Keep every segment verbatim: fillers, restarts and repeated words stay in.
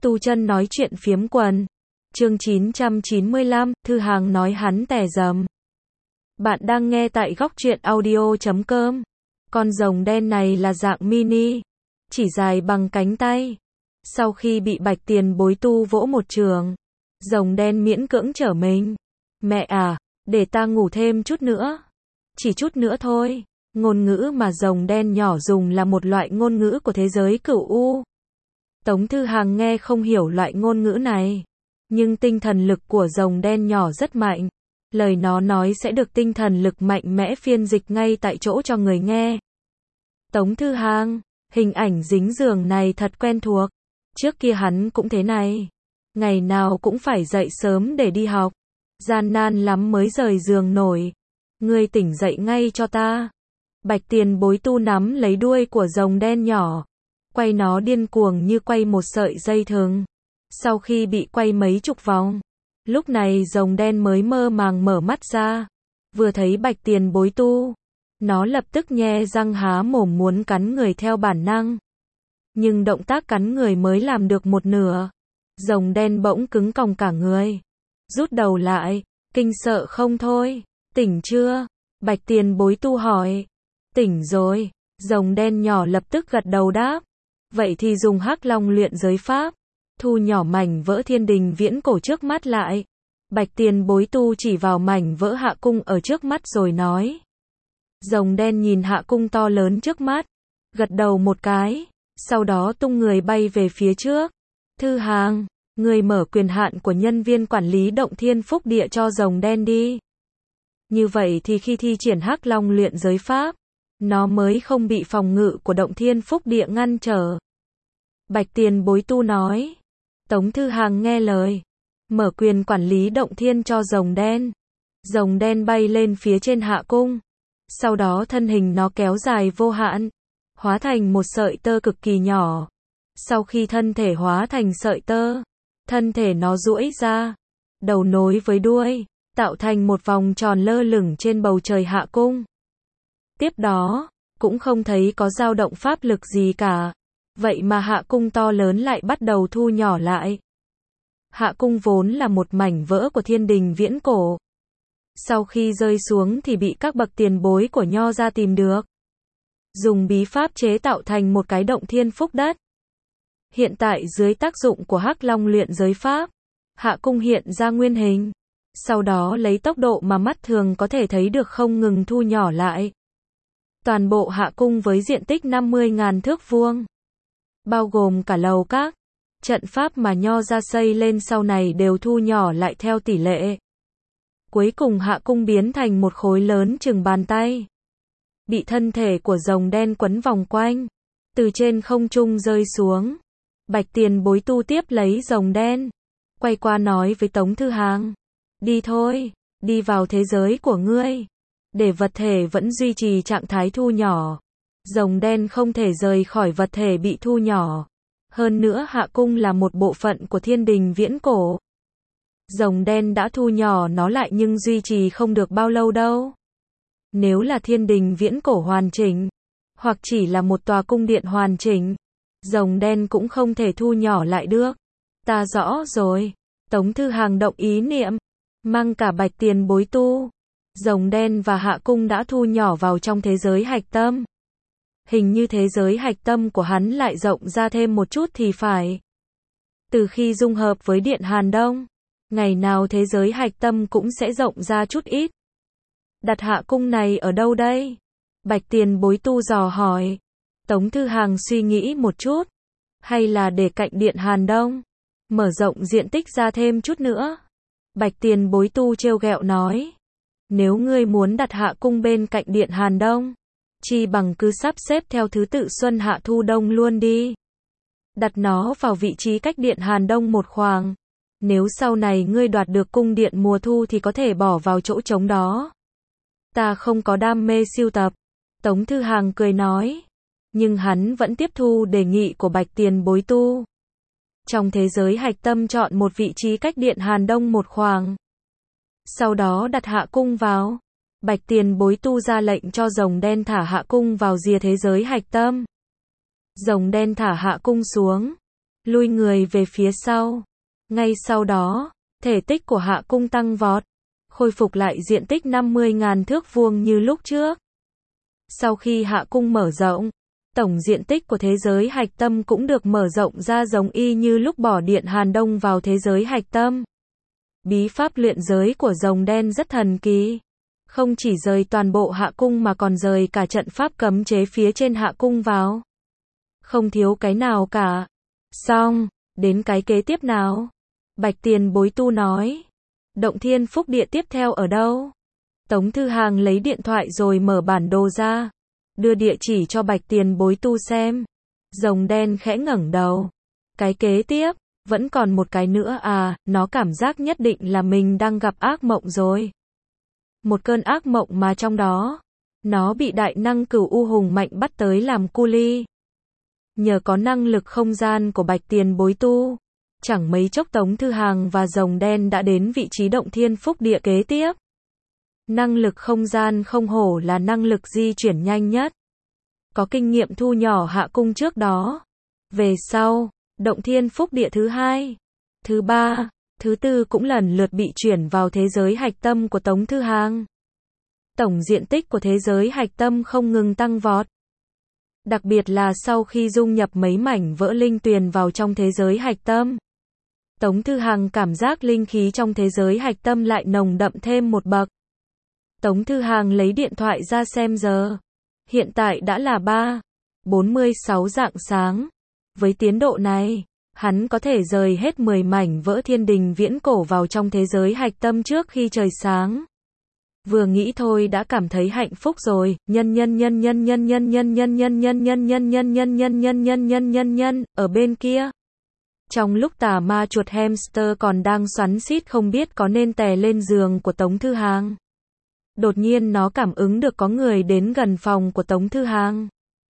Tu chân nói chuyện phiếm quần. Chương chín trăm chín mươi lăm, Thư Hàng nói hắn tè dầm. Bạn đang nghe tại góc truyện audio chấm com. Con rồng đen này là dạng mini, chỉ dài bằng cánh tay. Sau khi bị Bạch Tiền Bối tu vỗ một trường, rồng đen miễn cưỡng trở mình. Mẹ à, để ta ngủ thêm chút nữa. Chỉ chút nữa thôi. Ngôn ngữ mà rồng đen nhỏ dùng là một loại ngôn ngữ của thế giới cửu u. Tống Thư Hàng nghe không hiểu loại ngôn ngữ này, nhưng tinh thần lực của rồng đen nhỏ rất mạnh. Lời nó nói sẽ được tinh thần lực mạnh mẽ phiên dịch ngay tại chỗ cho người nghe. Tống Thư Hàng, hình ảnh dính giường này thật quen thuộc. Trước kia hắn cũng thế này. Ngày nào cũng phải dậy sớm để đi học. Gian nan lắm mới rời giường nổi. Ngươi tỉnh dậy ngay cho ta. Bạch Tiền Bối tu nắm lấy đuôi của rồng đen nhỏ, quay nó điên cuồng như quay một sợi dây thừng. Sau khi bị quay mấy chục vòng, lúc này rồng đen mới mơ màng mở mắt ra. Vừa thấy Bạch Tiền Bối tu, nó lập tức nhe răng há mồm muốn cắn người theo bản năng. Nhưng động tác cắn người mới làm được một nửa, rồng đen bỗng cứng còng cả người, rút đầu lại, kinh sợ không thôi. Tỉnh chưa? Bạch Tiền Bối tu hỏi. Tỉnh rồi. Rồng đen nhỏ lập tức gật đầu đáp. Vậy thì dùng Hắc Long luyện giới pháp, thu nhỏ mảnh vỡ thiên đình viễn cổ trước mắt lại. Bạch Tiền Bối tu chỉ vào mảnh vỡ hạ cung ở trước mắt rồi nói. Rồng đen nhìn hạ cung to lớn trước mắt, gật đầu một cái, sau đó tung người bay về phía trước. Thư Hàng, người mở quyền hạn của nhân viên quản lý động thiên phúc địa cho rồng đen đi. Như vậy thì khi thi triển Hắc Long luyện giới pháp, nó mới không bị phòng ngự của động thiên phúc địa ngăn trở. Bạch Tiền Bối tu nói. Tống Thư Hàng nghe lời, mở quyền quản lý động thiên cho rồng đen. Rồng đen bay lên phía trên hạ cung. Sau đó thân hình nó kéo dài vô hạn, hóa thành một sợi tơ cực kỳ nhỏ. Sau khi thân thể hóa thành sợi tơ, thân thể nó duỗi ra, đầu nối với đuôi, tạo thành một vòng tròn lơ lửng trên bầu trời hạ cung. Tiếp đó, cũng không thấy có dao động pháp lực gì cả. Vậy mà hạ cung to lớn lại bắt đầu thu nhỏ lại. Hạ cung vốn là một mảnh vỡ của thiên đình viễn cổ. Sau khi rơi xuống thì bị các bậc tiền bối của Nho ra tìm được. Dùng bí pháp chế tạo thành một cái động thiên phúc đất. Hiện tại dưới tác dụng của Hắc Long luyện giới pháp, hạ cung hiện ra nguyên hình. Sau đó lấy tốc độ mà mắt thường có thể thấy được không ngừng thu nhỏ lại. Toàn bộ hạ cung với diện tích năm mươi nghìn thước vuông, bao gồm cả lầu các, trận pháp mà Nho ra xây lên sau này đều thu nhỏ lại theo tỷ lệ. Cuối cùng hạ cung biến thành một khối lớn chừng bàn tay, bị thân thể của rồng đen quấn vòng quanh, từ trên không trung rơi xuống. Bạch Tiền Bối tu tiếp lấy rồng đen, quay qua nói với Tống Thư Hàng. Đi thôi, đi vào thế giới của ngươi. Để vật thể vẫn duy trì trạng thái thu nhỏ, rồng đen không thể rời khỏi vật thể bị thu nhỏ. Hơn nữa hạ cung là một bộ phận của thiên đình viễn cổ. Rồng đen đã thu nhỏ nó lại nhưng duy trì không được bao lâu đâu. Nếu là thiên đình viễn cổ hoàn chỉnh, hoặc chỉ là một tòa cung điện hoàn chỉnh, rồng đen cũng không thể thu nhỏ lại được. Ta rõ rồi. Tống Thư Hàng động ý niệm, mang cả Bạch Tiền Bối tu, rồng đen và hạ cung đã thu nhỏ vào trong thế giới hạch tâm. Hình như thế giới hạch tâm của hắn lại rộng ra thêm một chút thì phải. Từ khi dung hợp với Điện Hàn Đông, ngày nào thế giới hạch tâm cũng sẽ rộng ra chút ít. Đặt hạ cung này ở đâu đây? Bạch Tiền Bối tu dò hỏi. Tống Thư Hàng suy nghĩ một chút. Hay là để cạnh Điện Hàn Đông, mở rộng diện tích ra thêm chút nữa. Bạch Tiền Bối tu trêu ghẹo nói. Nếu ngươi muốn đặt hạ cung bên cạnh Điện Hàn Đông, chi bằng cứ sắp xếp theo thứ tự xuân hạ thu đông luôn đi. Đặt nó vào vị trí cách Điện Hàn Đông một khoảng. Nếu sau này ngươi đoạt được cung điện mùa thu thì có thể bỏ vào chỗ trống đó. Ta không có đam mê siêu tập. Tống Thư Hàng cười nói. Nhưng hắn vẫn tiếp thu đề nghị của Bạch Tiền Bối tu. Trong thế giới hạch tâm chọn một vị trí cách Điện Hàn Đông một khoảng. Sau đó đặt hạ cung vào. Bạch Tiền Bối tu ra lệnh cho rồng đen thả hạ cung vào rìa thế giới hạch tâm. Rồng đen thả hạ cung xuống. lui người về phía sau. Ngay sau đó, thể tích của Hạ Cung tăng vọt, khôi phục lại diện tích năm mươi nghìn thước vuông như lúc trước. Sau khi Hạ Cung mở rộng, tổng diện tích của thế giới hạch tâm cũng được mở rộng ra giống y như lúc bỏ điện Hàn Đông vào thế giới hạch tâm. Bí pháp luyện giới của rồng đen rất thần kỳ. Không chỉ rời toàn bộ Hạ Cung mà còn rời cả trận pháp cấm chế phía trên Hạ Cung vào. Không thiếu cái nào cả. Xong, đến cái kế tiếp nào? Bạch Tiền Bối Tu nói. Động Thiên Phúc Địa tiếp theo ở đâu? Tống Thư Hàng lấy điện thoại rồi mở bản đồ ra, đưa địa chỉ cho Bạch Tiền Bối Tu xem. Rồng đen khẽ ngẩng đầu. Cái kế tiếp, vẫn còn một cái nữa à, nó cảm giác nhất định là mình đang gặp ác mộng rồi. Một cơn ác mộng mà trong đó, nó bị đại năng Cửu U hùng mạnh bắt tới làm cu li. Nhờ có năng lực không gian của Bạch Tiền Bối Tu, chẳng mấy chốc Tống Thư Hàng và rồng đen đã đến vị trí Động Thiên Phúc Địa kế tiếp. Năng lực không gian không hổ là năng lực di chuyển nhanh nhất. Có kinh nghiệm thu nhỏ Hạ Cung trước đó. Về sau, Động Thiên Phúc Địa thứ hai, thứ ba, thứ tư cũng lần lượt bị chuyển vào thế giới hạch tâm của Tống Thư Hàng. Tổng diện tích của thế giới hạch tâm không ngừng tăng vọt. Đặc biệt là sau khi dung nhập mấy mảnh vỡ linh tuyền vào trong thế giới hạch tâm. Tống Thư Hàng cảm giác linh khí trong thế giới hạch tâm lại nồng đậm thêm một bậc. Tống Thư Hàng lấy điện thoại ra xem giờ. Hiện tại đã là ba bốn mươi sáu rạng sáng. Với tiến độ này, hắn có thể rời hết mười mảnh vỡ thiên đình viễn cổ vào trong thế giới hạch tâm trước khi trời sáng. Vừa nghĩ thôi đã cảm thấy hạnh phúc rồi. Nhân nhân nhân nhân nhân nhân nhân nhân nhân nhân nhân nhân nhân nhân nhân nhân nhân nhân nhân nhân ở bên kia. Trong lúc tà ma chuột hamster còn đang xoắn xít không biết có nên tè lên giường của Tống Thư Hàng. Đột nhiên nó cảm ứng được có người đến gần phòng của Tống Thư Hàng.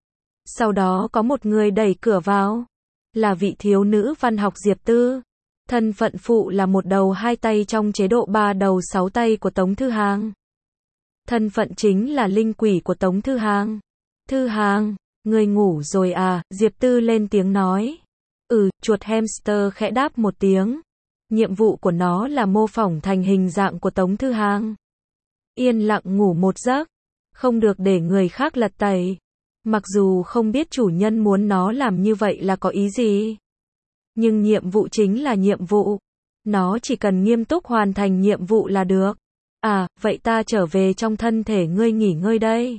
Sau đó có một người đẩy cửa vào. Là vị thiếu nữ văn học Diệp Tư. Thân phận phụ là một đầu hai tay trong chế độ ba đầu sáu tay của Tống Thư Hàng. Thân phận chính là linh quỷ của Tống Thư Hàng. Thư Hàng, người ngủ rồi à? Diệp Tư lên tiếng nói. Ừ, chuột hamster khẽ đáp một tiếng. Nhiệm vụ của nó là mô phỏng thành hình dạng của Tống Thư Hàng. Yên lặng ngủ một giấc. Không được để người khác lật tẩy. Mặc dù không biết chủ nhân muốn nó làm như vậy là có ý gì. Nhưng nhiệm vụ chính là nhiệm vụ. Nó chỉ cần nghiêm túc hoàn thành nhiệm vụ là được. À, vậy ta trở về trong thân thể ngươi nghỉ ngơi đây.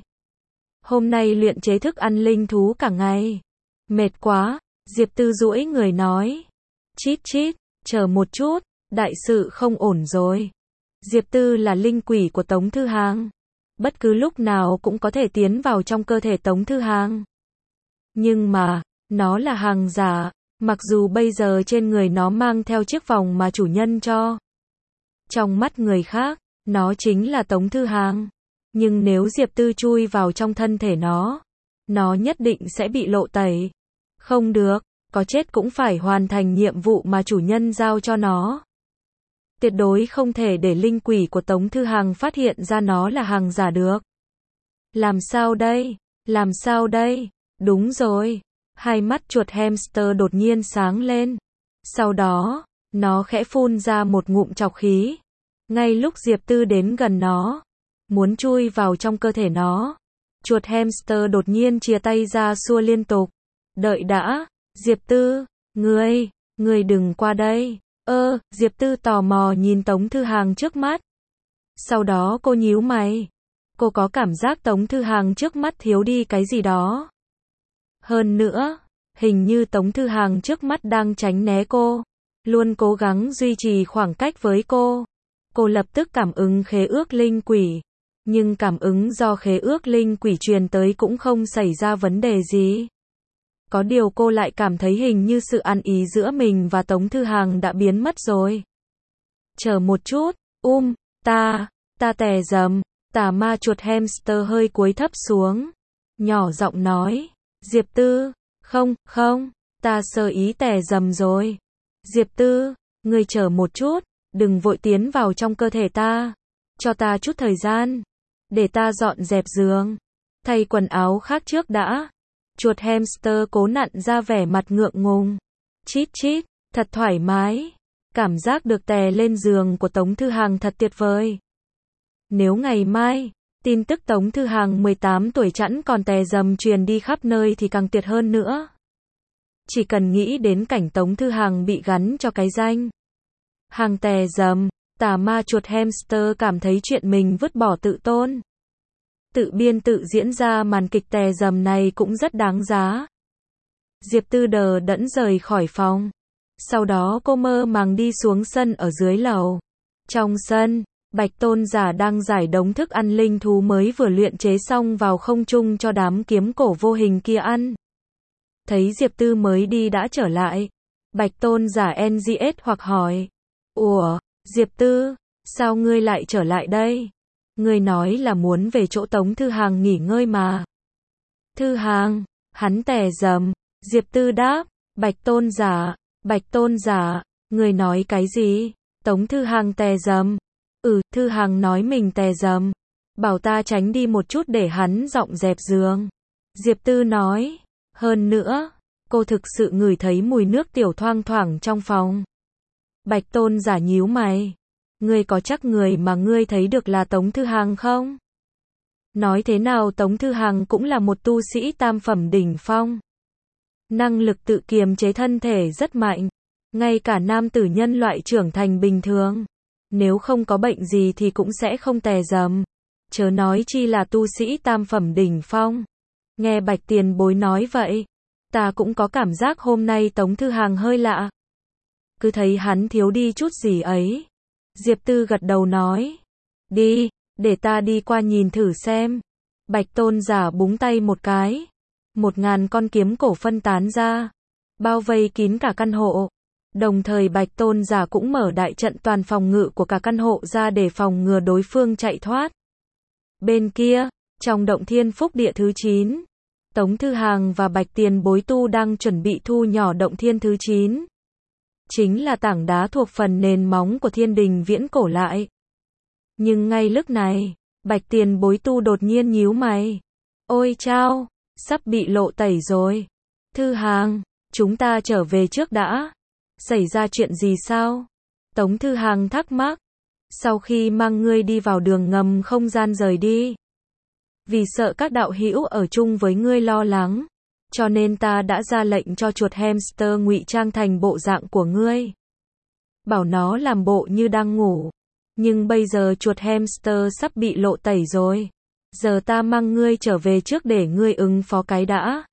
Hôm nay luyện chế thức ăn linh thú cả ngày. Mệt quá, Diệp Tư duỗi người nói. Chít chít, chờ một chút, đại sự không ổn rồi. Diệp Tư là linh quỷ của Tống Thư Hàng. Bất cứ lúc nào cũng có thể tiến vào trong cơ thể Tống Thư Hàng. Nhưng mà, nó là hàng giả, mặc dù bây giờ trên người nó mang theo chiếc vòng mà chủ nhân cho. Trong mắt người khác, nó chính là Tống Thư Hàng. Nhưng nếu Diệp Tư chui vào trong thân thể nó, nó nhất định sẽ bị lộ tẩy. Không được, có chết cũng phải hoàn thành nhiệm vụ mà chủ nhân giao cho nó. Tuyệt đối không thể để linh quỷ của Tống Thư Hàng phát hiện ra nó là hàng giả được. Làm sao đây? Làm sao đây? Đúng rồi. Hai mắt chuột hamster đột nhiên sáng lên. Sau đó, nó khẽ phun ra một ngụm trọc khí. Ngay lúc Diệp Tư đến gần nó, muốn chui vào trong cơ thể nó, chuột hamster đột nhiên chia tay ra xua liên tục. Đợi đã, Diệp Tư, ngươi, ngươi đừng qua đây. Ơ, Diệp Tư tò mò nhìn Tống Thư Hàng trước mắt. Sau đó cô nhíu mày. Cô có cảm giác Tống Thư Hàng trước mắt thiếu đi cái gì đó. Hơn nữa, hình như Tống Thư Hàng trước mắt đang tránh né cô, luôn cố gắng duy trì khoảng cách với cô. Cô lập tức cảm ứng khế ước linh quỷ. Nhưng cảm ứng do khế ước linh quỷ truyền tới cũng không xảy ra vấn đề gì. Có điều cô lại cảm thấy hình như sự ăn ý giữa mình và Tống Thư Hàng đã biến mất rồi. Chờ một chút, um, ta, ta tè dầm, tà ma chuột hamster hơi cúi thấp xuống. Nhỏ giọng nói, Diệp Tư, không, không, ta sơ ý tè dầm rồi. Diệp Tư, ngươi chờ một chút, đừng vội tiến vào trong cơ thể ta. Cho ta chút thời gian, để ta dọn dẹp giường, thay quần áo khác trước đã. Chuột hamster cố nặn ra vẻ mặt ngượng ngùng. Chít chít, thật thoải mái. Cảm giác được tè lên giường của Tống Thư Hàng thật tuyệt vời. Nếu ngày mai, tin tức Tống Thư Hàng mười tám tuổi chẵn còn tè dầm truyền đi khắp nơi thì càng tuyệt hơn nữa. Chỉ cần nghĩ đến cảnh Tống Thư Hàng bị gắn cho cái danh hàng tè dầm, tà ma chuột hamster cảm thấy chuyện mình vứt bỏ tự tôn. Tự biên tự diễn ra màn kịch tè dầm này cũng rất đáng giá. Diệp Tư đờ đẫn rời khỏi phòng. Sau đó cô mơ màng đi xuống sân ở dưới lầu. Trong sân, Bạch Tôn Giả đang giải đống thức ăn linh thú mới vừa luyện chế xong vào không trung cho đám kiếm cổ vô hình kia ăn. Thấy Diệp Tư mới đi đã trở lại. Bạch Tôn Giả en giê ét hoặc hỏi. Ủa, Diệp Tư, sao ngươi lại trở lại đây? Ngươi nói là muốn về chỗ Tống Thư Hàng nghỉ ngơi mà. Thư Hàng, hắn tè dầm. Diệp Tư đáp. Bạch Tôn Giả, Bạch Tôn Giả, ngươi nói cái gì? Tống Thư Hàng tè dầm. Ừ, Thư Hàng nói mình tè dầm. Bảo ta tránh đi một chút để hắn dọn dẹp giường. Diệp Tư nói. Hơn nữa, cô thực sự ngửi thấy mùi nước tiểu thoang thoảng trong phòng. Bạch Tôn Giả nhíu mày. Ngươi có chắc người mà ngươi thấy được là Tống Thư Hàng không? Nói thế nào Tống Thư Hàng cũng là một tu sĩ tam phẩm đỉnh phong. Năng lực tự kiềm chế thân thể rất mạnh. Ngay cả nam tử nhân loại trưởng thành bình thường. Nếu không có bệnh gì thì cũng sẽ không tè dầm. Chớ nói chi là tu sĩ tam phẩm đỉnh phong. Nghe Bạch Tiền Bối nói vậy. Ta cũng có cảm giác hôm nay Tống Thư Hàng hơi lạ. Cứ thấy hắn thiếu đi chút gì ấy. Diệp Tư gật đầu nói. Đi, để ta đi qua nhìn thử xem. Bạch Tôn Giả búng tay một cái. Một ngàn con kiếm cổ phân tán ra. Bao vây kín cả căn hộ. Đồng thời Bạch Tôn Giả cũng mở đại trận toàn phòng ngự của cả căn hộ ra để phòng ngừa đối phương chạy thoát. Bên kia, trong động thiên phúc địa thứ chín. Tống Thư Hàng và Bạch Tiền Bối tu đang chuẩn bị thu nhỏ động thiên thứ chín. Chính là tảng đá thuộc phần nền móng của thiên đình viễn cổ lại. Nhưng ngay lúc này, Bạch Tiền Bối tu đột nhiên nhíu mày. Ôi chao, sắp bị lộ tẩy rồi. Thư Hàng, chúng ta trở về trước đã. Xảy ra chuyện gì sao? Tống Thư Hàng thắc mắc. Sau khi mang ngươi đi vào đường ngầm không gian rời đi. Vì sợ các đạo hữu ở chung với ngươi lo lắng. Cho nên ta đã ra lệnh cho chuột hamster ngụy trang thành bộ dạng của ngươi. Bảo nó làm bộ như đang ngủ. Nhưng bây giờ chuột hamster sắp bị lộ tẩy rồi. Giờ ta mang ngươi trở về trước để ngươi ứng phó cái đã.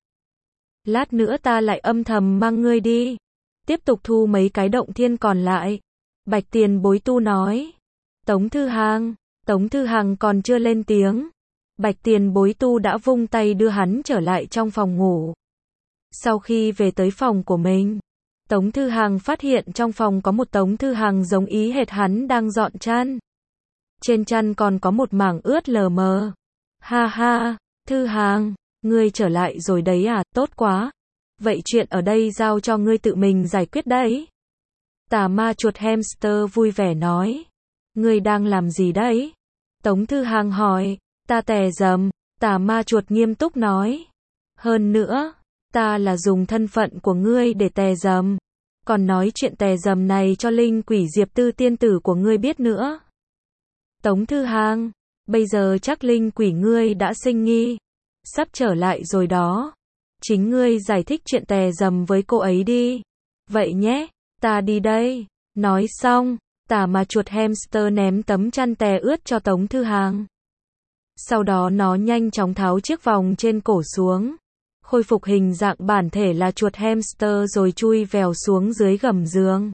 Lát nữa ta lại âm thầm mang ngươi đi. Tiếp tục thu mấy cái động thiên còn lại. Bạch Tiền Bối tu nói. Tống Thư Hàng, Tống Thư Hàng còn chưa lên tiếng. Bạch Tiền Bối tu đã vung tay đưa hắn trở lại trong phòng ngủ. Sau khi về tới phòng của mình, Tống Thư Hàng phát hiện trong phòng có một Tống Thư Hàng giống ý hệt hắn đang dọn chăn. Trên chăn còn có một mảng ướt lờ mờ. Ha ha, Thư Hàng, ngươi trở lại rồi đấy à, tốt quá. Vậy chuyện ở đây giao cho ngươi tự mình giải quyết đấy. Tà ma chuột hamster vui vẻ nói. Ngươi đang làm gì đấy? Tống Thư Hàng hỏi. Ta tè dầm. Tà ma chuột nghiêm túc nói. Hơn nữa, ta là dùng thân phận của ngươi để tè dầm. Còn nói chuyện tè dầm này cho linh quỷ Diệp Tư tiên tử của ngươi biết nữa. Tống Thư Hàng, bây giờ chắc linh quỷ ngươi đã sinh nghi. Sắp trở lại rồi đó. Chính ngươi giải thích chuyện tè dầm với cô ấy đi. Vậy nhé, ta đi đây. Nói xong, tà ma chuột hamster ném tấm chăn tè ướt cho Tống Thư Hàng. Sau đó nó nhanh chóng tháo chiếc vòng trên cổ xuống. Khôi phục hình dạng bản thể là chuột hamster rồi chui vèo xuống dưới gầm giường.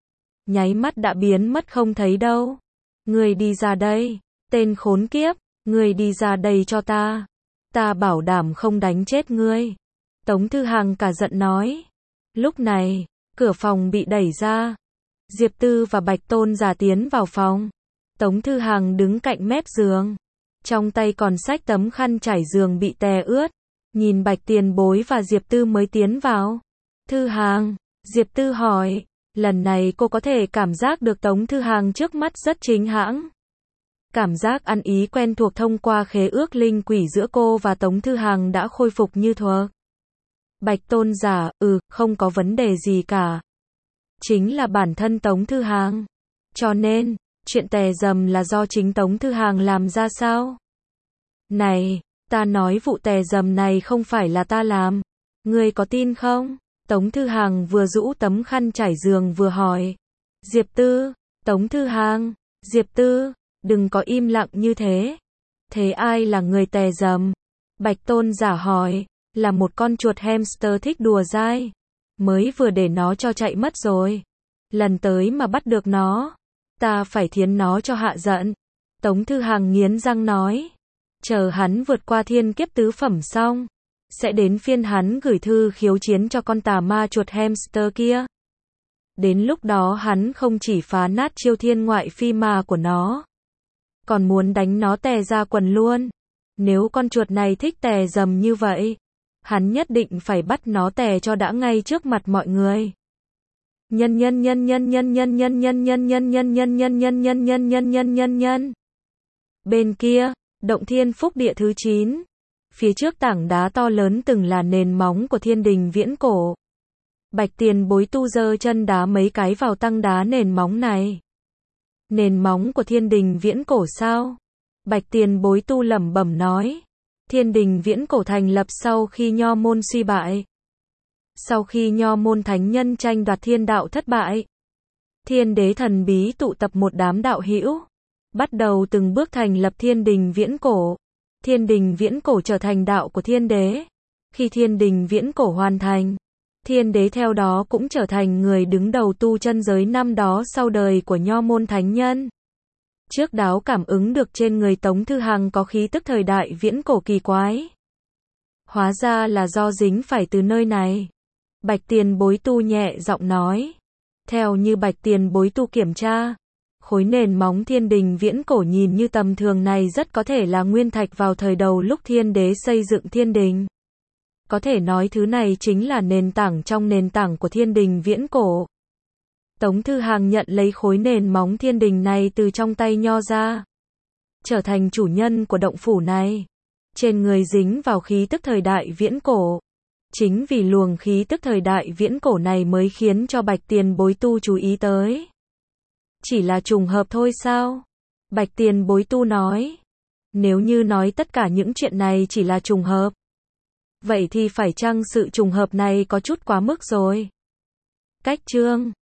Nháy mắt đã biến mất không thấy đâu. Ngươi đi ra đây, tên khốn kiếp, ngươi đi ra đây cho ta. Ta bảo đảm không đánh chết ngươi. Tống Thư Hàng cả giận nói. Lúc này, cửa phòng bị đẩy ra. Diệp Tư và Bạch Tôn Giả tiến vào phòng. Tống Thư Hàng đứng cạnh mép giường. Trong tay còn xách tấm khăn trải giường bị tè ướt. Nhìn Bạch Tiền Bối và Diệp Tư mới tiến vào. Thư Hàng, Diệp Tư hỏi. Lần này cô có thể cảm giác được Tống Thư Hàng trước mắt rất chính hãng. Cảm giác ăn ý quen thuộc thông qua khế ước linh quỷ giữa cô và Tống Thư Hàng đã khôi phục như thuở. Bạch Tôn giả, ừ, không có vấn đề gì cả. Chính là bản thân Tống Thư Hàng. Cho nên, chuyện tè dầm là do chính Tống Thư Hàng làm ra sao? Này, ta nói vụ tè dầm này không phải là ta làm. Ngươi có tin không? Tống Thư Hàng vừa rũ tấm khăn trải giường vừa hỏi. Diệp Tư, Tống Thư Hàng, Diệp Tư, đừng có im lặng như thế. Thế ai là người tè dầm? Bạch Tôn giả hỏi, là một con chuột hamster thích đùa dai. Mới vừa để nó cho chạy mất rồi. Lần tới mà bắt được nó, ta phải thiến nó cho hạ giận. Tống Thư Hàng nghiến răng nói. Chờ hắn vượt qua thiên kiếp tứ phẩm xong, sẽ đến phiên hắn gửi thư khiếu chiến cho con tà ma chuột hamster kia. Đến lúc đó hắn không chỉ phá nát chiêu thiên ngoại phi ma của nó, còn muốn đánh nó tè ra quần luôn. Nếu con chuột này thích tè dầm như vậy, hắn nhất định phải bắt nó tè cho đã ngay trước mặt mọi người. Nhân nhân nhân nhân nhân nhân nhân nhân nhân nhân nhân nhân nhân nhân nhân nhân nhân nhân nhân nhân. Bên kia, động thiên phúc địa thứ chín. Phía trước tảng đá to lớn từng là nền móng của thiên đình viễn cổ. Bạch Tiền Bối tu giơ chân đá mấy cái vào tăng đá nền móng này. Nền móng của thiên đình viễn cổ sao? Bạch Tiền Bối tu lẩm bẩm nói. Thiên đình viễn cổ thành lập sau khi Nho môn suy bại. Sau khi Nho môn thánh nhân tranh đoạt thiên đạo thất bại, thiên đế thần bí tụ tập một đám đạo hữu, bắt đầu từng bước thành lập thiên đình viễn cổ. Thiên đình viễn cổ trở thành đạo của thiên đế. Khi thiên đình viễn cổ hoàn thành, thiên đế theo đó cũng trở thành người đứng đầu tu chân giới năm đó sau đời của Nho môn thánh nhân. Trước đó cảm ứng được trên người Tống Thư Hàng có khí tức thời đại viễn cổ kỳ quái. Hóa ra là do dính phải từ nơi này. Bạch Tiền Bối tu nhẹ giọng nói. Theo như Bạch Tiền Bối tu kiểm tra, khối nền móng thiên đình viễn cổ nhìn như tầm thường này rất có thể là nguyên thạch vào thời đầu lúc thiên đế xây dựng thiên đình. Có thể nói thứ này chính là nền tảng trong nền tảng của thiên đình viễn cổ. Tống Thư Hàng nhận lấy khối nền móng thiên đình này từ trong tay Nho ra, trở thành chủ nhân của động phủ này. Trên người dính vào khí tức thời đại viễn cổ. Chính vì luồng khí tức thời đại viễn cổ này mới khiến cho Bạch Tiền Bối tu chú ý tới. Chỉ là trùng hợp thôi sao? Bạch Tiền Bối tu nói. Nếu như nói tất cả những chuyện này chỉ là trùng hợp, vậy thì phải chăng sự trùng hợp này có chút quá mức rồi? Cách chương